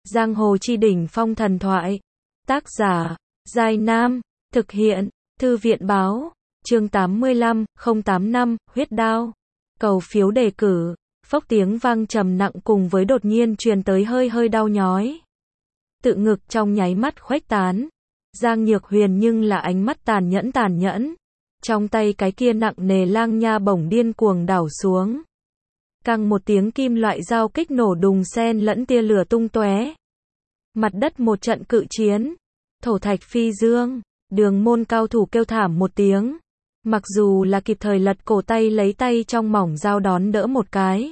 Giang hồ chi đỉnh phong thần thoại. Tác giả, Giai Nam. Thực hiện, Thư viện báo. Chương 85, 085, huyết đao. Cầu phiếu đề cử. Phốc tiếng vang trầm nặng cùng với đột nhiên truyền tới hơi hơi đau nhói. Tự ngực trong nháy mắt khuếch tán. Giang Nhược Huyền nhưng là ánh mắt tàn nhẫn. Trong tay cái kia nặng nề lang nha bổng điên cuồng đảo xuống. Căng một tiếng kim loại giao kích nổ đùng xen lẫn tia lửa tung tóe. Mặt đất một trận cự chiến. Thổ thạch phi dương. Đường môn cao thủ kêu thảm một tiếng. Mặc dù là kịp thời lật cổ tay lấy tay trong mỏng dao đón đỡ một cái.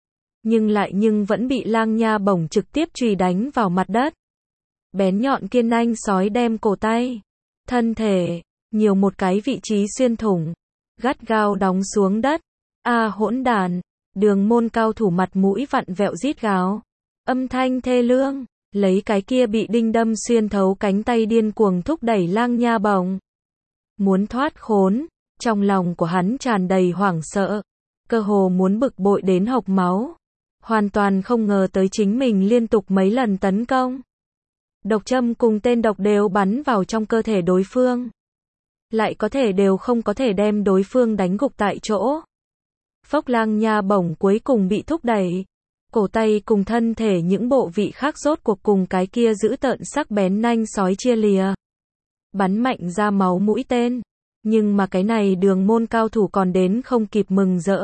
Nhưng vẫn bị lang nha bổng trực tiếp chùy đánh vào mặt đất. Bén nhọn kiên nanh sói đem cổ tay, thân thể, nhiều một cái vị trí xuyên thủng, gắt gao đóng xuống đất. A hỗn đàn, đường môn cao thủ mặt mũi vặn vẹo rít gào. Âm thanh thê lương, lấy cái kia bị đinh đâm xuyên thấu cánh tay điên cuồng thúc đẩy lang nha bổng. Muốn thoát khốn, trong lòng của hắn tràn đầy hoảng sợ, cơ hồ muốn bực bội đến hộc máu. Hoàn toàn không ngờ tới chính mình liên tục mấy lần tấn công. Độc châm cùng tên độc đều bắn vào trong cơ thể đối phương. Lại có thể đều không có thể đem đối phương đánh gục tại chỗ. Phốc lang nha bổng cuối cùng bị thúc đẩy. Cổ tay cùng thân thể những bộ vị khác rốt cuộc cùng cái kia giữ tợn sắc bén nanh sói chia lìa. Bắn mạnh ra máu mũi tên. Nhưng mà cái này đường môn cao thủ còn đến không kịp mừng rỡ.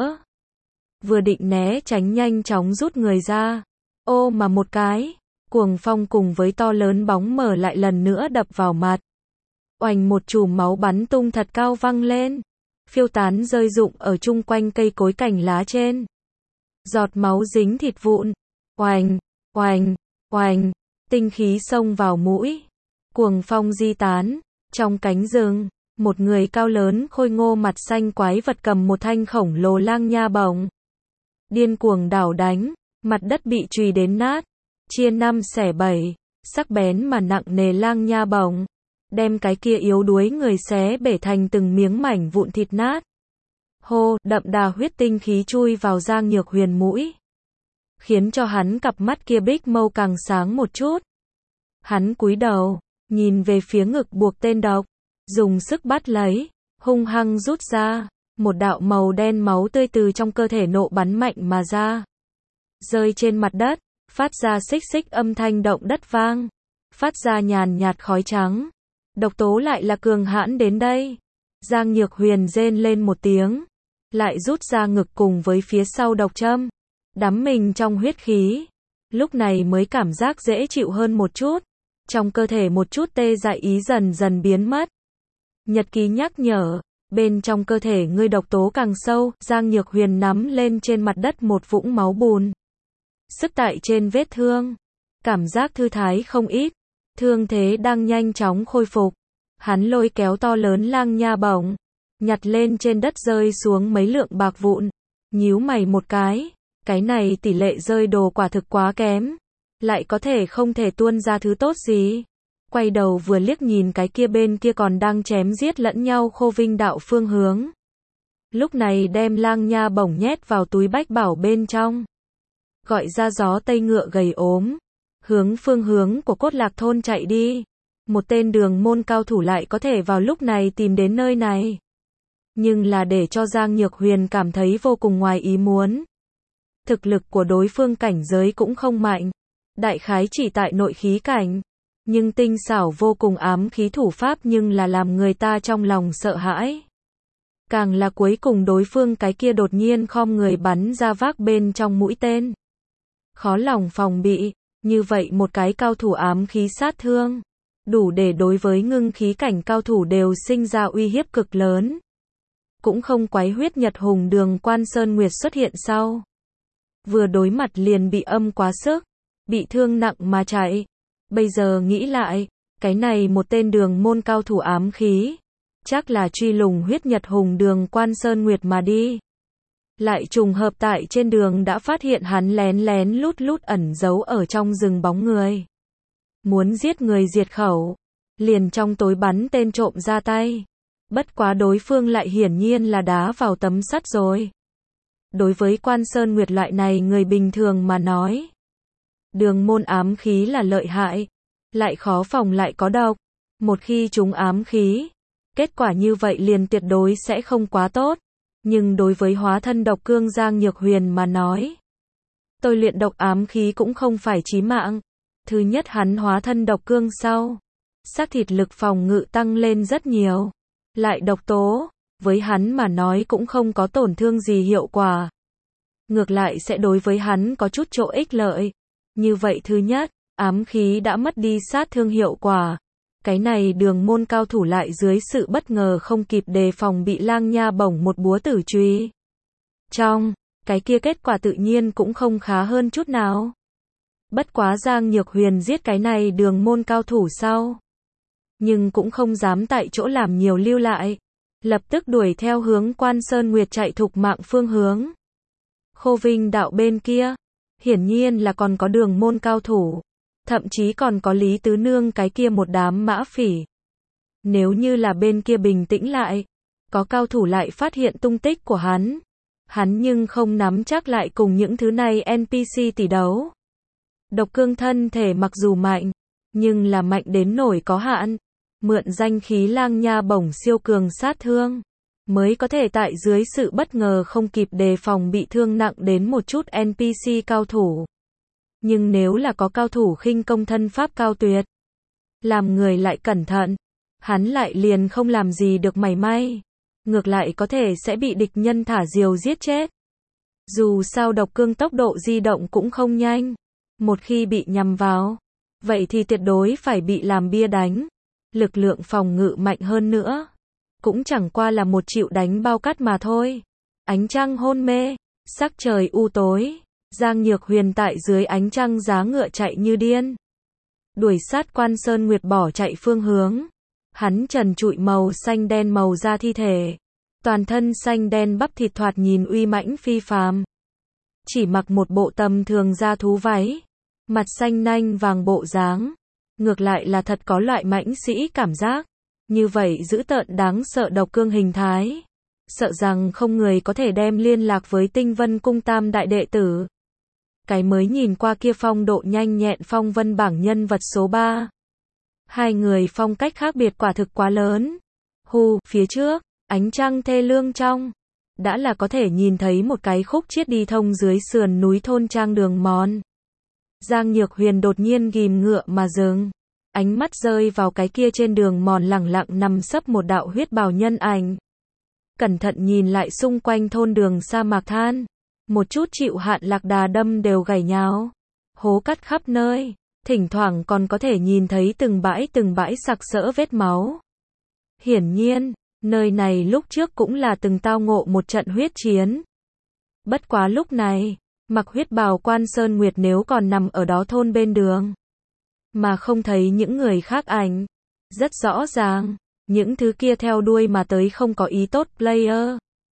Vừa định né tránh nhanh chóng rút người ra. Ô mà một cái. Cuồng phong cùng với to lớn bóng mờ lại lần nữa đập vào mặt. Oành một chùm máu bắn tung thật cao văng lên. Phiêu tán rơi rụng ở chung quanh cây cối cành lá trên. Giọt máu dính thịt vụn. Oành, oành, oành. Tinh khí xông vào mũi. Cuồng phong di tán. Trong cánh rừng, một người cao lớn khôi ngô mặt xanh quái vật cầm một thanh khổng lồ lang nha bổng. Điên cuồng đảo đánh. Mặt đất bị chùy đến nát. Chia 5 xẻ 7, sắc bén mà nặng nề lang nha bổng, đem cái kia yếu đuối người xé bể thành từng miếng mảnh vụn thịt nát. Hô, đậm đà huyết tinh khí chui vào Giang Nhược Huyền mũi, khiến cho hắn cặp mắt kia bích mâu càng sáng một chút. Hắn cúi đầu, nhìn về phía ngực buộc tên độc, dùng sức bắt lấy, hung hăng rút ra, một đạo màu đen máu tươi từ trong cơ thể nộ bắn mạnh mà ra, rơi trên mặt đất. Phát ra xích xích âm thanh động đất vang. Phát ra nhàn nhạt khói trắng. Độc tố lại là cường hãn đến đây. Giang Nhược Huyền rên lên một tiếng. Lại rút ra ngực cùng với phía sau độc châm. Đắm mình trong huyết khí. Lúc này mới cảm giác dễ chịu hơn một chút. Trong cơ thể một chút tê dại ý dần dần biến mất. Nhật ký nhắc nhở. Bên trong cơ thể ngươi độc tố càng sâu. Giang Nhược Huyền nắm lên trên mặt đất một vũng máu bùn. Sức tại trên vết thương. Cảm giác thư thái không ít. Thương thế đang nhanh chóng khôi phục. Hắn lôi kéo to lớn lang nha bổng. Nhặt lên trên đất rơi xuống mấy lượng bạc vụn. Nhíu mày một cái. Cái này tỷ lệ rơi đồ quả thực quá kém. Lại có thể không thể tuôn ra thứ tốt gì. Quay đầu vừa liếc nhìn cái kia bên kia còn đang chém giết lẫn nhau Khô Vinh đạo phương hướng. Lúc này đem lang nha bổng nhét vào túi bách bảo bên trong. Gọi ra gió tây ngựa gầy ốm, hướng phương hướng của Cốt Lạc thôn chạy đi. Một tên đường môn cao thủ lại có thể vào lúc này tìm đến nơi này. Nhưng là để cho Giang Nhược Huyền cảm thấy vô cùng ngoài ý muốn. Thực lực của đối phương cảnh giới cũng không mạnh, đại khái chỉ tại nội khí cảnh, nhưng tinh xảo vô cùng ám khí thủ pháp nhưng là làm người ta trong lòng sợ hãi. Càng là cuối cùng đối phương cái kia đột nhiên khom người bắn ra vác bên trong mũi tên. Khó lòng phòng bị, như vậy một cái cao thủ ám khí sát thương, đủ để đối với ngưng khí cảnh cao thủ đều sinh ra uy hiếp cực lớn. Cũng không quái huyết nhật hùng đường Quan Sơn Nguyệt xuất hiện sau. Vừa đối mặt liền bị âm quá sức, bị thương nặng mà chạy. Bây giờ nghĩ lại, cái này một tên đường môn cao thủ ám khí, chắc là truy lùng huyết nhật hùng đường Quan Sơn Nguyệt mà đi. Lại trùng hợp tại trên đường đã phát hiện hắn lén lén lút lút ẩn giấu ở trong rừng bóng người. Muốn giết người diệt khẩu, liền trong tối bắn tên trộm ra tay. Bất quá đối phương lại hiển nhiên là đá vào tấm sắt rồi. Đối với Quan Sơn Nguyệt loại này người bình thường mà nói, Đường môn ám khí là lợi hại, lại khó phòng lại có độc. Một khi chúng ám khí, kết quả như vậy liền tuyệt đối sẽ không quá tốt. Nhưng đối với hóa thân độc cương Giang Nhược Huyền mà nói, tôi luyện độc ám khí cũng không phải chí mạng. Thứ nhất hắn hóa thân độc cương sau, xác thịt lực phòng ngự tăng lên rất nhiều. Lại độc tố, với hắn mà nói cũng không có tổn thương gì hiệu quả. Ngược lại sẽ đối với hắn có chút chỗ ích lợi. Như vậy thứ nhất, ám khí đã mất đi sát thương hiệu quả. Cái này đường môn cao thủ lại dưới sự bất ngờ không kịp đề phòng bị Lang Nha bổng một búa tử truy. Trong, cái kia kết quả tự nhiên cũng không khá hơn chút nào. Bất quá Giang Nhược Huyền giết cái này đường môn cao thủ sau. Nhưng cũng không dám tại chỗ làm nhiều lưu lại. Lập tức đuổi theo hướng Quan Sơn Nguyệt chạy thục mạng phương hướng. Khô Vinh đạo bên kia, hiển nhiên là còn có đường môn cao thủ. Thậm chí còn có Lý Tứ Nương cái kia một đám mã phỉ. Nếu như là bên kia bình tĩnh lại, có cao thủ lại phát hiện tung tích của hắn. Hắn nhưng không nắm chắc lại cùng những thứ này NPC tỷ đấu. Độc cương thân thể mặc dù mạnh, nhưng là mạnh đến nổi có hạn. Mượn danh khí Lang Nha bổng siêu cường sát thương, mới có thể tại dưới sự bất ngờ không kịp đề phòng bị thương nặng đến một chút NPC cao thủ. Nhưng nếu là có cao thủ khinh công thân pháp cao tuyệt, làm người lại cẩn thận, hắn lại liền không làm gì được mảy may. Ngược lại có thể sẽ bị địch nhân thả diều giết chết. Dù sao độc cương tốc độ di động cũng không nhanh. Một khi bị nhắm vào, vậy thì tuyệt đối phải bị làm bia đánh. Lực lượng phòng ngự mạnh hơn nữa, cũng chẳng qua là một chịu đánh bao cát mà thôi. Ánh trăng hôn mê, sắc trời u tối, Giang Nhược Huyền tại dưới ánh trăng giá ngựa chạy như điên. Đuổi sát Quan Sơn Nguyệt bỏ chạy phương hướng. Hắn trần trụi màu xanh đen màu da thi thể. Toàn thân xanh đen bắp thịt thoạt nhìn uy mãnh phi phàm. Chỉ mặc một bộ tầm thường da thú váy. Mặt xanh nanh vàng bộ dáng. Ngược lại là thật có loại mãnh sĩ cảm giác. Như vậy dữ tợn đáng sợ độc cương hình thái. Sợ rằng không người có thể đem liên lạc với Tinh Vân Cung tam đại đệ tử. Cái mới nhìn qua kia phong độ nhanh nhẹn phong vân bảng nhân vật số 3. Hai người phong cách khác biệt quả thực quá lớn. Phía trước, ánh trăng thê lương trong. Đã là có thể nhìn thấy một cái khúc chiết đi thông dưới sườn núi thôn trang đường mòn. Giang Nhược Huyền đột nhiên ghim ngựa mà dừng. Ánh mắt rơi vào cái kia trên đường mòn lẳng lặng nằm sấp một đạo huyết bào nhân ảnh. Cẩn thận nhìn lại xung quanh thôn đường sa mạc than. Một chút chịu hạn lạc đà đâm đều gãy nhào. Hố cắt khắp nơi. Thỉnh thoảng còn có thể nhìn thấy từng bãi sặc sỡ vết máu. Hiển nhiên, nơi này lúc trước cũng là từng tao ngộ một trận huyết chiến. Bất quá lúc này, mặc huyết bào Quan Sơn Nguyệt nếu còn nằm ở đó thôn bên đường, mà không thấy những người khác ảnh. Rất rõ ràng, những thứ kia theo đuôi mà tới không có ý tốt player.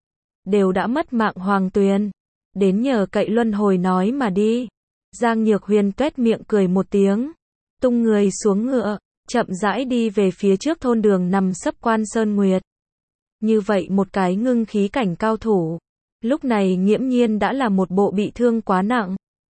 Đều đã mất mạng hoàng tuyền. Đến nhờ cậy luân hồi nói mà đi. Giang Nhược Huyền tuét miệng cười một tiếng. Tung người xuống ngựa, chậm rãi đi về phía trước thôn đường nằm sấp Quan Sơn Nguyệt. Như vậy một cái ngưng khí cảnh cao thủ. Lúc này nghiễm nhiên đã là một bộ bị thương quá nặng.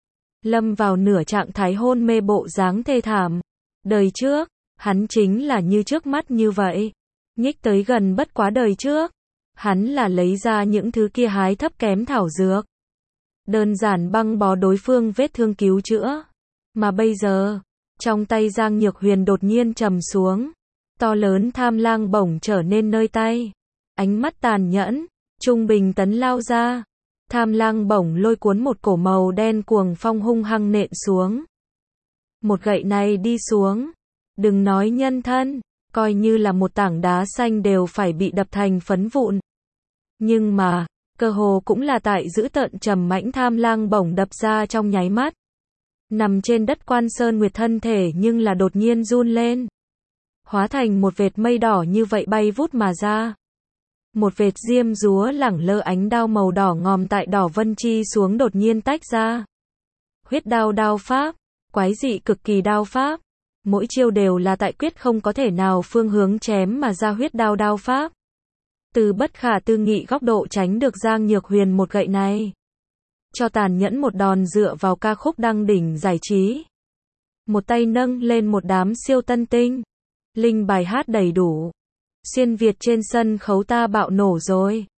Lâm vào nửa trạng thái hôn mê bộ dáng thê thảm. Đời trước, hắn chính là như trước mắt như vậy. Nhích tới gần bất quá đời trước. Hắn là lấy ra những thứ kia hái thấp kém thảo dược. Đơn giản băng bó đối phương vết thương cứu chữa. Mà bây giờ, trong tay Giang Nhược Huyền đột nhiên trầm xuống. To lớn tham lang bổng trở nên nơi tay. Ánh mắt tàn nhẫn, trung bình tấn lao ra. Tham lang bổng lôi cuốn một cổ màu đen cuồng phong hung hăng nện xuống. Một gậy này đi xuống. Đừng nói nhân thân, coi như là một tảng đá xanh đều phải bị đập thành phấn vụn. Nhưng mà, cơ hồ cũng là tại giữ tợn trầm mãnh tham lang bổng đập ra trong nháy mắt. Nằm trên đất Quan Sơn Nguyệt thân thể nhưng là đột nhiên run lên. Hóa thành một vệt mây đỏ như vậy bay vút mà ra. Một vệt diêm dúa lẳng lơ ánh đao màu đỏ ngòm tại đỏ vân chi xuống đột nhiên tách ra. Huyết đao đao pháp, quái dị cực kỳ đao pháp. Mỗi chiêu đều là tại quyết không có thể nào phương hướng chém mà ra huyết đao đao pháp. Từ bất khả tư nghị góc độ tránh được Giang Nhược Huyền một gậy này. cho tàn nhẫn một đòn dựa vào ca khúc đăng đỉnh giải trí. Một tay nâng lên một đám siêu tân tinh. Linh bài hát đầy đủ. Xuyên Việt trên sân khấu ta bạo nổ rồi.